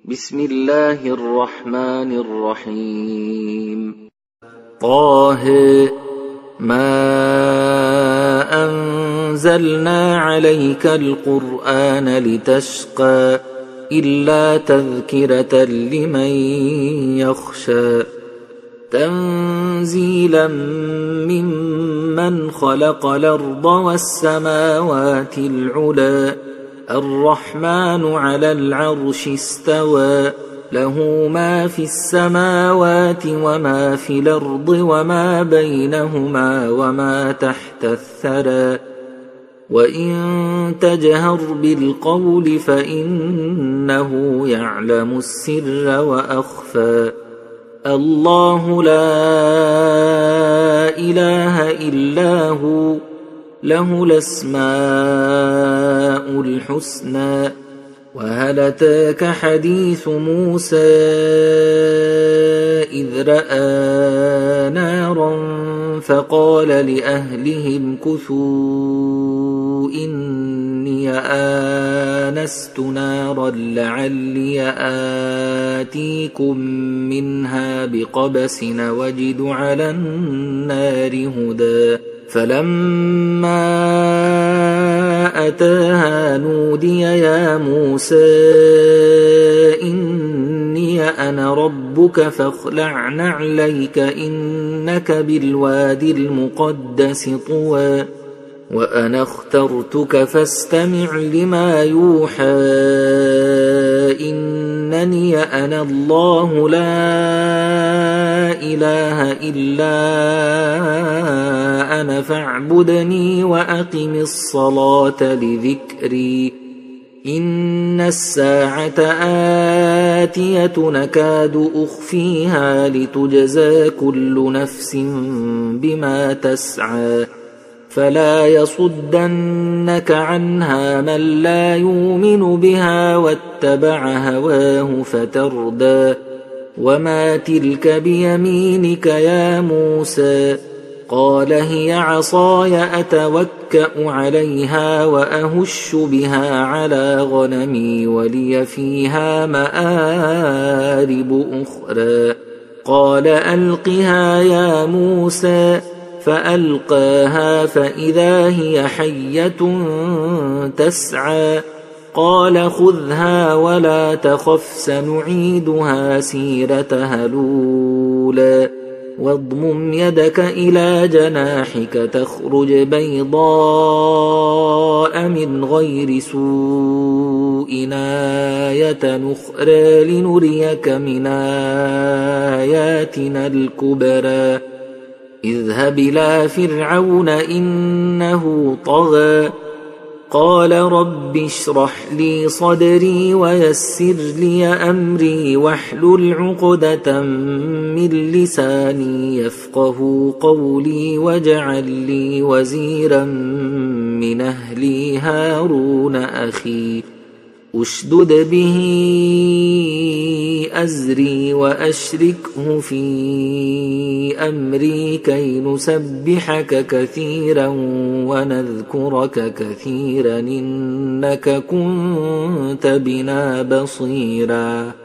بسم الله الرحمن الرحيم. طه ما أنزلنا عليك القرآن لتشقى إلا تذكرة لمن يخشى تنزيلا ممن خلق الأرض والسماوات العلى الرحمن على العرش استوى له ما في السماوات وما في الأرض وما بينهما وما تحت الثرى وإن تجهر بالقول فإنه يعلم السر وأخفى الله لا إله إلا هو له الأسماء الحسنى وهل أتاك حديث موسى إذ رأى نارا فقال لأهلهم كثوا إني آنست نارا لعلي آتيكم منها بقبس وجد على النار هدى فلما أتاها نودي يا موسى إني أنا ربك فاخلع نعليك إنك بالوادي المقدس طوى وأنا اخترتك فاستمع لما يوحى إنني أنا الله لا إله إلا أنا فاعبدني وأقم الصلاة لذكري إن الساعة آتية نكاد أخفيها لتجزى كل نفس بما تسعى فلا يصدنك عنها من لا يؤمن بها واتبع هواه فتردى وما تلك بيمينك يا موسى قال هي عصاي أتوكأ عليها وأهش بها على غنمي ولي فيها مآرب أخرى قال ألقها يا موسى فألقاها فإذا هي حية تسعى قال خذها ولا تخف سنعيدها سيرتها الأولى واضمم يدك إلى جناحك تخرج بيضاء من غير سوء آية أخرى لنريك من آياتنا الكبرى اذهب إلى فرعون إنه طغى قال رب اشرح لي صدري ويسر لي أمري واحلل عقدة من لساني يفقه قولي واجعل لي وزيرا من أهلي هارون أخي أشدد به أزري وأشركه في أمري كي نسبحك كثيرا ونذكرك كثيرا إنك كنت بنا بصيرا